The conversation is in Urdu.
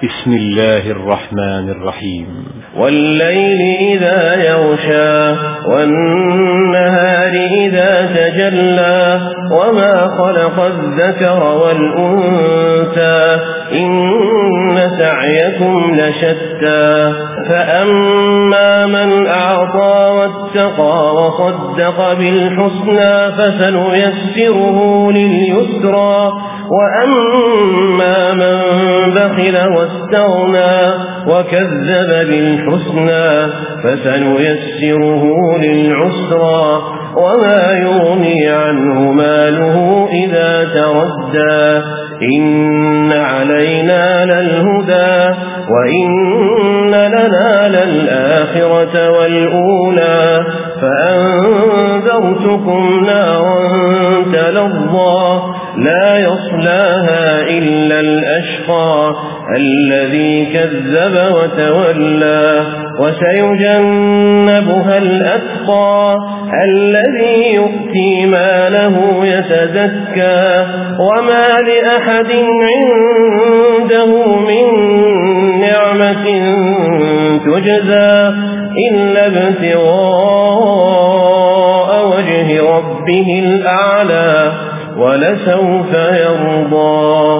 بسم الله الرحمن الرحيم. والليل إذا يغشى والنهار إذا تجلى وما خلق الذكر والأنثى إن سعيكم لشتى فأما من أعطى واتقى وصدق بالحسنى فسنيسره لليسرى وأما من بخل واستغنى وكذب بالحسنى فسنيسره للعسرى وما يغني عنه ماله إذا تردى إن علينا للهدى وإن لنا للآخرة والأولى فأنذرتكم نارا تلظى لا يصلاها إلا الأشقى الذي كذب وتولى وسيجنبها الأتقى الذي يؤتي ماله يتزكى وما لأحد عنده من نعمة تجزى إلا ابتغاء وجه ربه الأعلى ولسوف يرضى.